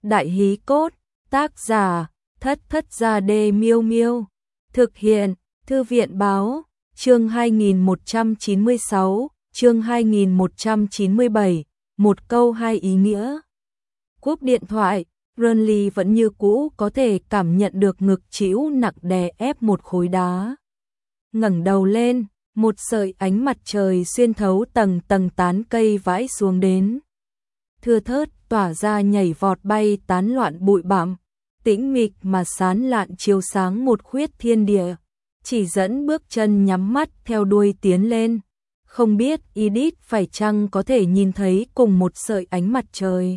Đại hí cốt, tác giả, Thất Thất Gia Đê Miêu Miêu. Thực hiện, Thư viện báo, chương 2196, chương 2197, một câu hai ý nghĩa. Cúp điện thoại, Renly vẫn như cũ có thể cảm nhận được ngực trĩu nặng đè ép một khối đá. Ngẩng đầu lên, một sợi ánh mặt trời xuyên thấu tầng tầng tán cây vãi xuống đến. Thưa thớt tỏa ra nhảy vọt bay tán loạn bụi bặm, tĩnh mịch mà sán lạn chiếu sáng một khuyết thiên địa, chỉ dẫn bước chân nhắm mắt theo đuôi tiến lên. Không biết Edith phải chăng có thể nhìn thấy cùng một sợi ánh mặt trời.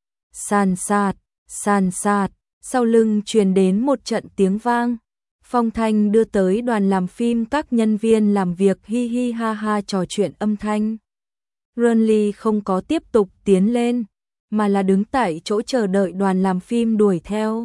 San sạt, sau lưng truyền đến một trận tiếng vang. Phong thanh đưa tới đoàn làm phim các nhân viên làm việc hi hi ha ha trò chuyện âm thanh. Renly không có tiếp tục tiến lên, mà là đứng tại chỗ chờ đợi đoàn làm phim đuổi theo.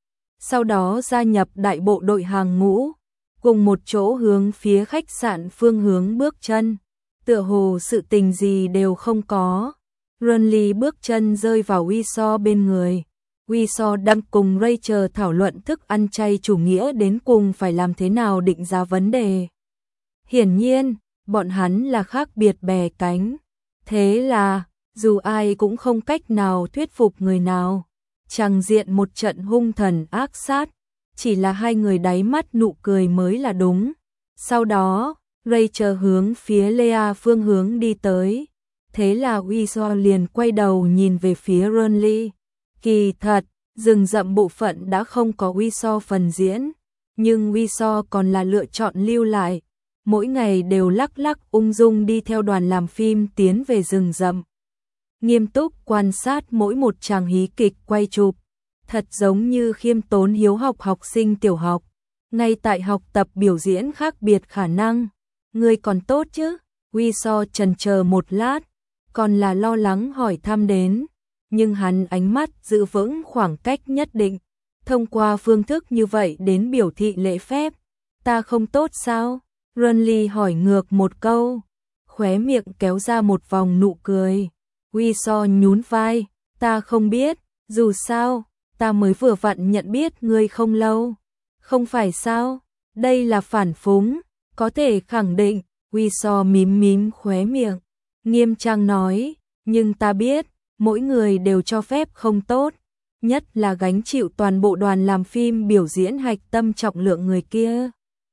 Sau đó gia nhập đại bộ đội hàng ngũ, cùng một chỗ hướng phía khách sạn phương hướng bước chân. Tựa hồ sự tình gì đều không có. Renly bước chân rơi vào Wiso bên người. Wiso đang cùng Rachel thảo luận thức ăn chay chủ nghĩa đến cùng phải làm thế nào định ra vấn đề. Hiển nhiên, bọn hắn là khác biệt bè cánh. Thế là, dù ai cũng không cách nào thuyết phục người nào. Tràng diện một trận hung thần ác sát, chỉ là hai người đáy mắt nụ cười mới là đúng. Sau đó, Rachel hướng phía Lea phương hướng đi tới. Thế là Wiso liền quay đầu nhìn về phía Renly. Kỳ thật, rừng rậm bộ phận đã không có Wiso phần diễn, nhưng Wiso còn là lựa chọn lưu lại. Mỗi ngày đều lắc lắc ung dung đi theo đoàn làm phim tiến về rừng rậm. Nghiêm túc quan sát mỗi một tràng hí kịch quay chụp, thật giống như khiêm tốn hiếu học học sinh tiểu học. Ngay tại học tập biểu diễn khác biệt khả năng. Người còn tốt chứ? Wiso chần chờ một lát, còn là lo lắng hỏi thăm đến. Nhưng hắn ánh mắt giữ vững khoảng cách nhất định, thông qua phương thức như vậy đến biểu thị lễ phép. Ta không tốt sao? Renly hỏi ngược một câu, khóe miệng kéo ra một vòng nụ cười. Wiso nhún vai, ta không biết, dù sao, ta mới vừa vặn nhận biết ngươi không lâu. Không phải sao? Đây là phản phúng, có thể khẳng định. Wiso mím khóe miệng, nghiêm trang nói, nhưng ta biết, mỗi người đều cho phép không tốt, nhất là gánh chịu toàn bộ đoàn làm phim biểu diễn hạch tâm trọng lượng người kia.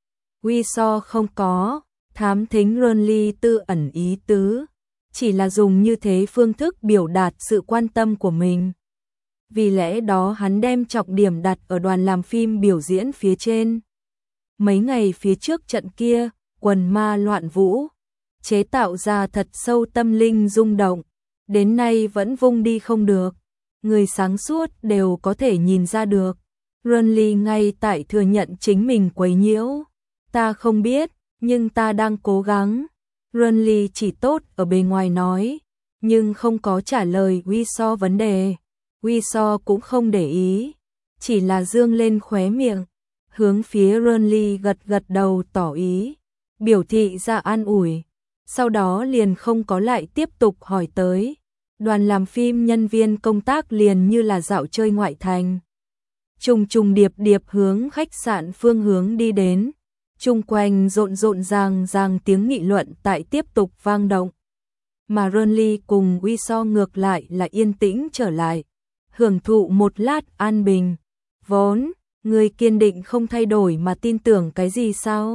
Wiso không có thám thính Renly tư ẩn ý tứ, chỉ là dùng như thế phương thức biểu đạt sự quan tâm của mình. Vì lẽ đó hắn đem trọng điểm đặt ở đoàn làm phim biểu diễn phía trên. Mấy ngày phía trước trận kia, quần ma loạn vũ, chế tạo ra thật sâu tâm linh rung động, đến nay vẫn vung đi không được. Người sáng suốt đều có thể nhìn ra được. Renly ngay tại thừa nhận chính mình quấy nhiễu. Ta không biết, nhưng ta đang cố gắng. Renly chỉ tốt ở bề ngoài nói, nhưng không có trả lời Wiso vấn đề. Wiso cũng không để ý, chỉ là dương lên khóe miệng, hướng phía Renly gật đầu tỏ ý, biểu thị ra an ủi. Sau đó liền không có lại tiếp tục hỏi tới. Đoàn làm phim nhân viên công tác liền như là dạo chơi ngoại thành. Trùng điệp hướng khách sạn phương hướng đi đến. Chung quanh rộn ràng tiếng nghị luận tại tiếp tục vang động. Mà Renly cùng Wiso ngược lại là yên tĩnh trở lại, hưởng thụ một lát an bình. Vốn, người kiên định không thay đổi mà tin tưởng cái gì sao?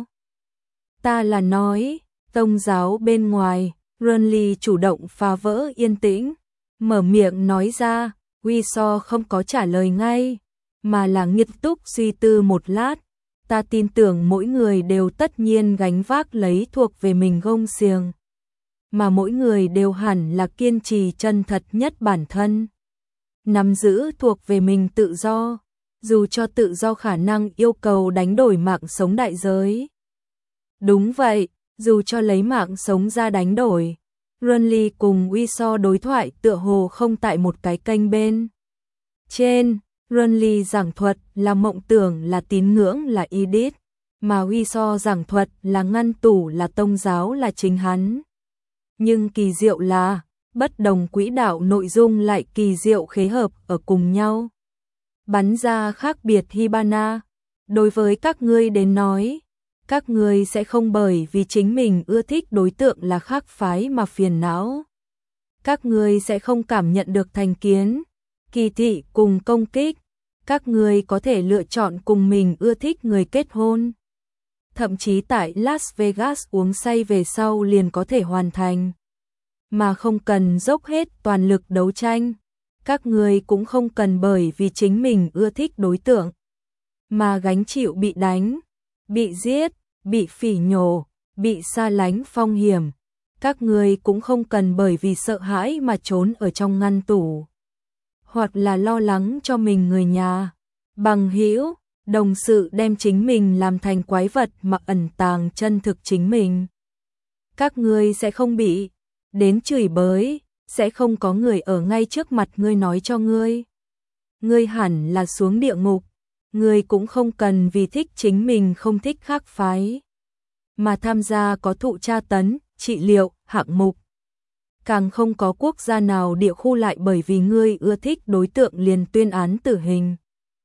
Ta là nói, tông giáo bên ngoài. Renly chủ động phá vỡ yên tĩnh, mở miệng nói ra. Wiso không có trả lời ngay, mà là nghiêm túc suy tư một lát. Ta tin tưởng mỗi người đều tất nhiên gánh vác lấy thuộc về mình gông xiềng, mà mỗi người đều hẳn là kiên trì chân thật nhất bản thân, nắm giữ thuộc về mình tự do, dù cho tự do khả năng yêu cầu đánh đổi mạng sống đại giới. Đúng vậy, dù cho lấy mạng sống ra đánh đổi. Renly cùng Wiso đối thoại tựa hồ không tại một cái kênh bên trên. Renly giảng thuật là mộng tưởng, là tín ngưỡng, là Edith, mà Wiso giảng thuật là ngăn tủ, là tông giáo, là chính hắn. Nhưng kỳ diệu là, bất đồng quỹ đạo nội dung lại kỳ diệu khế hợp ở cùng nhau. Bắn ra khác biệt Hibana, đối với các ngươi đến nói, các ngươi sẽ không bởi vì chính mình ưa thích đối tượng là khác phái mà phiền não. Các ngươi sẽ không cảm nhận được thành kiến, kỳ thị cùng công kích. Các ngươi có thể lựa chọn cùng mình ưa thích người kết hôn. Thậm chí tại Las Vegas uống say về sau liền có thể hoàn thành. Mà không cần dốc hết toàn lực đấu tranh. Các ngươi cũng không cần bởi vì chính mình ưa thích đối tượng mà gánh chịu bị đánh, bị giết, bị phỉ nhổ, bị xa lánh phong hiểm. Các ngươi cũng không cần bởi vì sợ hãi mà trốn ở trong ngăn tủ, hoặc là lo lắng cho mình người nhà, bằng hữu, đồng sự đem chính mình làm thành quái vật mà ẩn tàng chân thực chính mình. Các ngươi sẽ không bị đến chửi bới, sẽ không có người ở ngay trước mặt ngươi nói cho ngươi. Ngươi hẳn là xuống địa ngục, ngươi cũng không cần vì thích chính mình không thích khác phái mà tham gia có thụ tra tấn, trị liệu, hạng mục. Càng không có quốc gia nào địa khu lại bởi vì ngươi ưa thích đối tượng liền tuyên án tử hình.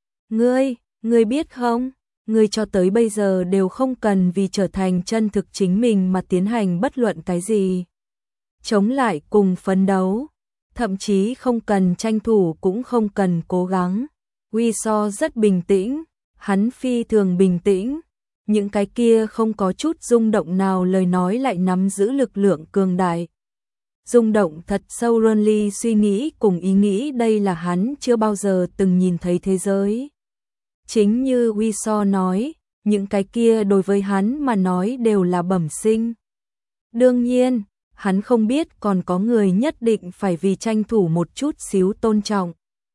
Ngươi biết không, ngươi cho tới bây giờ đều không cần vì trở thành chân thực chính mình mà tiến hành bất luận cái gì. Chống lại cùng phấn đấu, thậm chí không cần tranh thủ cũng không cần cố gắng. Wiso rất bình tĩnh, hắn phi thường bình tĩnh. Những cái kia không có chút rung động nào lời nói lại nắm giữ lực lượng cường đại. Rung động thật sâu. Ronly suy nghĩ cùng ý nghĩ đây là hắn chưa bao giờ từng nhìn thấy thế giới. Chính như Wiso nói, những cái kia đối với hắn mà nói đều là bẩm sinh. Đương nhiên, hắn không biết còn có người nhất định phải vì tranh thủ một chút xíu tôn trọng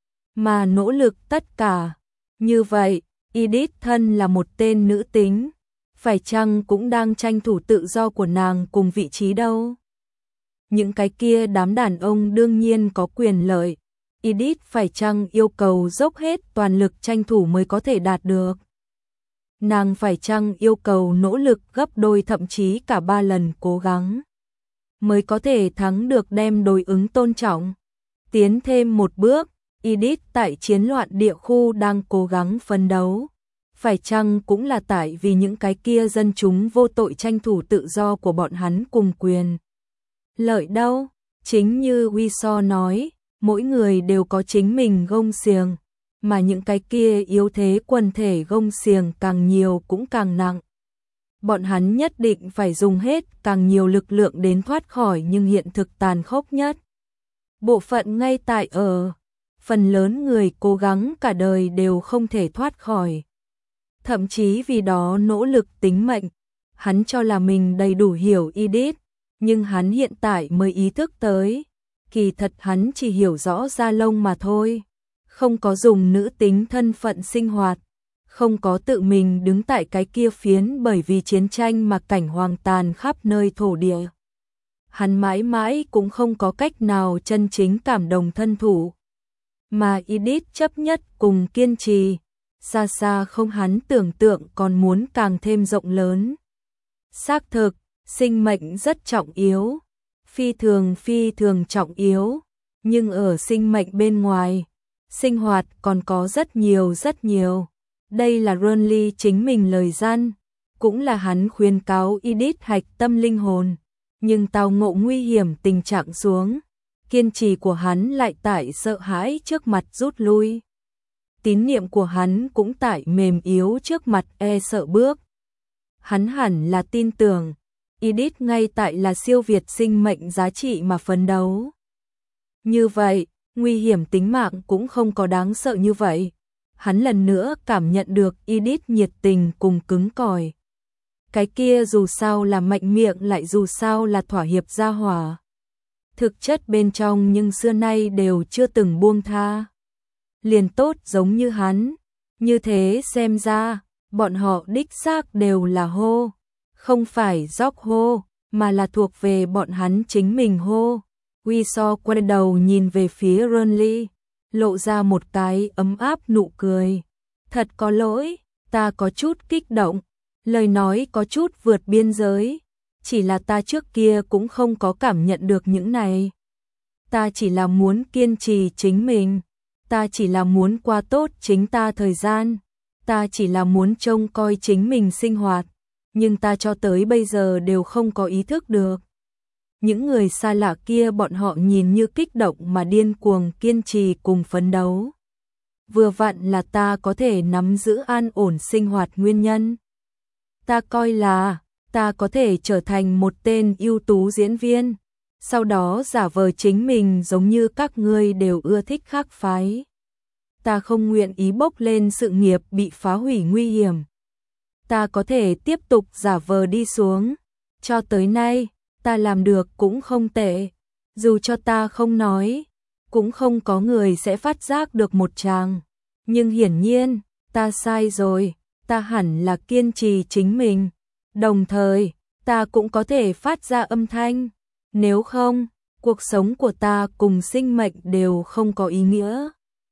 mà nỗ lực tất cả. Như vậy, Edith thân là một tên nữ tính, phải chăng cũng đang tranh thủ tự do của nàng cùng vị trí đâu? Những cái kia đám đàn ông đương nhiên có quyền lợi. Edith phải chăng yêu cầu dốc hết toàn lực tranh thủ mới có thể đạt được? Nàng phải chăng yêu cầu nỗ lực gấp đôi thậm chí cả 3 lần cố gắng mới có thể thắng được đem đối ứng tôn trọng? Tiến thêm một bước, Edith tại chiến loạn địa khu đang cố gắng phấn đấu. Phải chăng cũng là tại vì những cái kia dân chúng vô tội tranh thủ tự do của bọn hắn cùng quyền lợi đâu? Chính như Wiso nói, mỗi người đều có chính mình gông xiềng, mà những cái kia yếu thế quần thể gông xiềng càng nhiều cũng càng nặng. Bọn hắn nhất định phải dùng hết càng nhiều lực lượng đến thoát khỏi, nhưng hiện thực tàn khốc nhất bộ phận ngay tại ở phần lớn người cố gắng cả đời đều không thể thoát khỏi. Thậm chí vì đó nỗ lực tính mệnh. Hắn cho là mình đầy đủ hiểu Edith, nhưng hắn hiện tại mới ý thức tới, kỳ thật hắn chỉ hiểu rõ da lông mà thôi, không có dùng nữ tính thân phận sinh hoạt, không có tự mình đứng tại cái kia phiến bởi vì chiến tranh mà cảnh hoang tàn khắp nơi thổ địa. Hắn mãi mãi cũng không có cách nào chân chính cảm động thân thủ. Mà Edith chấp nhất cùng kiên trì, xa xa không hắn tưởng tượng còn muốn càng thêm rộng lớn. Xác thực, sinh mệnh rất trọng yếu, phi thường trọng yếu, nhưng ở sinh mệnh bên ngoài, sinh hoạt còn có rất nhiều. Đây là Ronly chính mình lời gian, cũng là hắn khuyên cáo Edith hạch tâm linh hồn, nhưng tao ngộ nguy hiểm tình trạng xuống, kiên trì của hắn lại tại sợ hãi trước mặt rút lui. Tín niệm của hắn cũng tại mềm yếu trước mặt sợ bước. Hắn hẳn là tin tưởng, Edith ngay tại là siêu việt sinh mệnh giá trị mà phấn đấu. Như vậy, nguy hiểm tính mạng cũng không có đáng sợ như vậy. Hắn lần nữa cảm nhận được Edith nhiệt tình cùng cứng cỏi. Cái kia dù sao là mạnh miệng lại dù sao là thỏa hiệp gia hỏa. Thực chất bên trong nhưng xưa nay đều chưa từng buông tha. Liền tốt giống như hắn. Như thế xem ra, bọn họ đích xác đều là hô. Không phải dốc hô, mà là thuộc về bọn hắn chính mình hô. Wiso quay đầu nhìn về phía Ronly, lộ ra một cái ấm áp nụ cười. Thật có lỗi, ta có chút kích động, lời nói có chút vượt biên giới. Chỉ là ta trước kia cũng không có cảm nhận được những này. ta chỉ là muốn kiên trì chính mình, ta chỉ là muốn qua tốt chính ta thời gian, ta chỉ là muốn trông coi chính mình sinh hoạt, nhưng ta cho tới bây giờ đều không có ý thức được. Những người xa lạ kia bọn họ nhìn như kích động mà điên cuồng kiên trì cùng phấn đấu. Vừa vặn là ta có thể nắm giữ an ổn sinh hoạt nguyên nhân. Ta coi là ta có thể trở thành một tên ưu tú diễn viên, sau đó giả vờ chính mình giống như các ngươi đều ưa thích khác phái. Ta không nguyện ý bốc lên sự nghiệp bị phá hủy nguy hiểm. Ta có thể tiếp tục giả vờ đi xuống. Cho tới nay, ta làm được cũng không tệ. Dù cho ta không nói, cũng không có người sẽ phát giác được một tràng. Nhưng hiển nhiên, ta sai rồi, ta hẳn là kiên trì chính mình. Đồng thời, ta cũng có thể phát ra âm thanh. Nếu không, cuộc sống của ta cùng sinh mệnh đều không có ý nghĩa.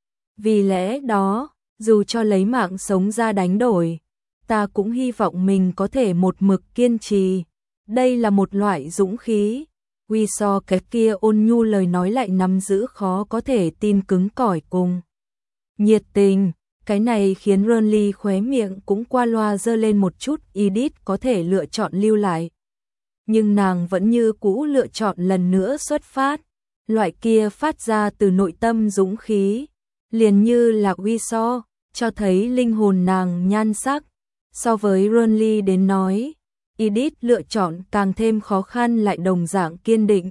Vì lẽ đó, dù cho lấy mạng sống ra đánh đổi, ta cũng hy vọng mình có thể một mực kiên trì. Đây là một loại dũng khí. Quy so cái kia ôn nhu lời nói lại nắm giữ khó có thể tin cứng cỏi cùng nhiệt tình. Cái này khiến Renly khóe miệng cũng qua loa giơ lên một chút. Edith có thể lựa chọn lưu lại, nhưng nàng vẫn như cũ lựa chọn lần nữa xuất phát. Loại kia phát ra từ nội tâm dũng khí, liền như là Quy so, cho thấy linh hồn nàng nhan sắc. So với Renly đến nói, Edith lựa chọn càng thêm khó khăn lại đồng dạng kiên định.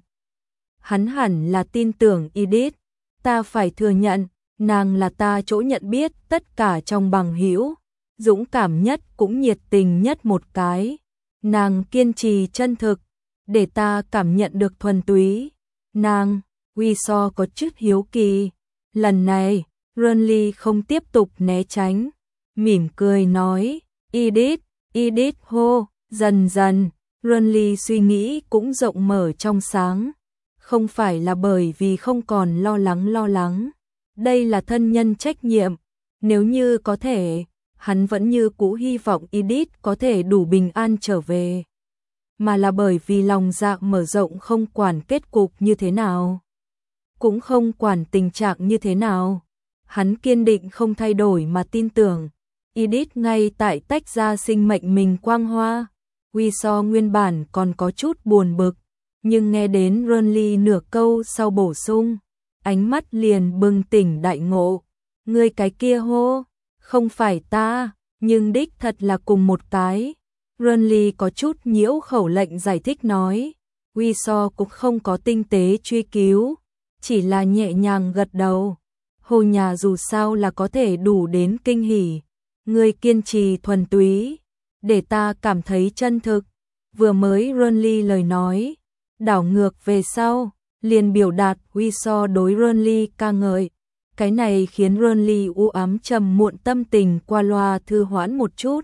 Hắn hẳn là tin tưởng Edith. Ta phải thừa nhận, nàng là ta chỗ nhận biết tất cả trong bằng hữu dũng cảm nhất cũng nhiệt tình nhất một cái. Nàng kiên trì chân thực, để ta cảm nhận được thuần túy. Nàng, Quy so có chút hiếu kỳ. Lần này, Renly không tiếp tục né tránh, mỉm cười nói, Edith, Edith hô. Dần dần, Renly suy nghĩ cũng rộng mở trong sáng. Không phải là bởi vì không còn lo lắng. Đây là thân nhân trách nhiệm. Nếu như có thể, hắn vẫn như cũ hy vọng Edith có thể đủ bình an trở về. Mà là bởi vì lòng dạ mở rộng, không quản kết cục như thế nào, cũng không quản tình trạng như thế nào. Hắn kiên định không thay đổi mà tin tưởng Edith ngay tại tách ra sinh mệnh mình quang hoa. Quy so nguyên bản còn có chút buồn bực, nhưng nghe đến Renly nửa câu sau bổ sung, ánh mắt liền bừng tỉnh đại ngộ. Ngươi cái kia hô, không phải ta, nhưng đích thật là cùng một cái. Renly có chút nhiễu khẩu lệnh giải thích nói. Quy so cũng không có tinh tế truy cứu, chỉ là nhẹ nhàng gật đầu. Hồ nhà dù sao là có thể đủ đến kinh hỉ. Ngươi kiên trì thuần túy, để ta cảm thấy chân thực. Vừa mới Renly lời nói, đảo ngược về sau, liền biểu đạt Quy so đối Renly ca ngợi. Cái này khiến Renly u ám trầm muộn tâm tình qua loa thư hoãn một chút.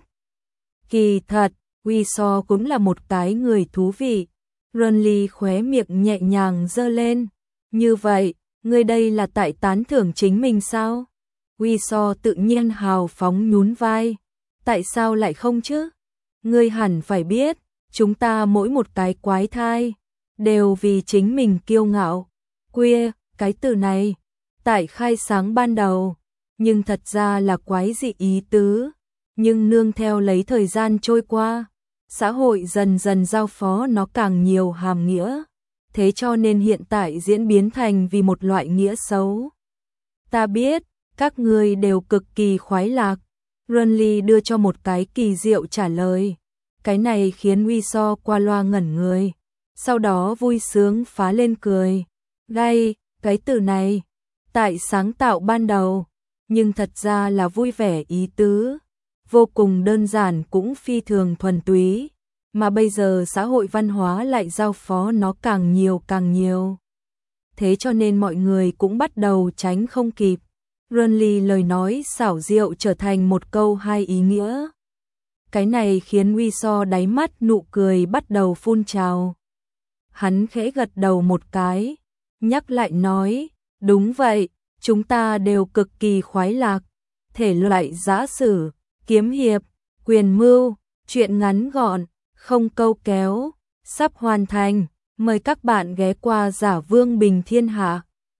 Kỳ thật, Quy so cũng là một cái người thú vị. Renly khóe miệng nhẹ nhàng giơ lên. Như vậy, ngươi đây là tại tán thưởng chính mình sao? Quy so tự nhiên hào phóng nhún vai. Tại sao lại không chứ? Ngươi hẳn phải biết, chúng ta mỗi một cái quái thai, đều vì chính mình kiêu ngạo. Queer, cái từ này, tại khai sáng ban đầu, nhưng thật ra là quái dị ý tứ. Nhưng nương theo lấy thời gian trôi qua, xã hội dần dần giao phó nó càng nhiều hàm nghĩa. Thế cho nên hiện tại diễn biến thành vì một loại nghĩa xấu. Ta biết, các ngươi đều cực kỳ khoái lạc. Renly đưa cho một cái kỳ diệu trả lời. Cái này khiến Quy so qua loa ngẩn người. Sau đó vui sướng phá lên cười. Gai, cái từ này, tại sáng tạo ban đầu, nhưng thật ra là vui vẻ ý tứ. Vô cùng đơn giản cũng phi thường thuần túy. Mà bây giờ xã hội văn hóa lại giao phó nó càng nhiều. Thế cho nên mọi người cũng bắt đầu tránh không kịp. Renly lời nói xảo diệu trở thành một câu hai ý nghĩa. Cái này khiến Quy so đáy mắt nụ cười bắt đầu phun trào. Hắn khẽ gật đầu một cái, nhắc lại nói, đúng vậy, chúng ta đều cực kỳ khoái lạc. Thể loại giã sử, kiếm hiệp, quyền mưu, truyện ngắn gọn, không câu kéo, sắp hoàn thành. Mời các bạn ghé qua Giả Vương Bình Thiên Hạ.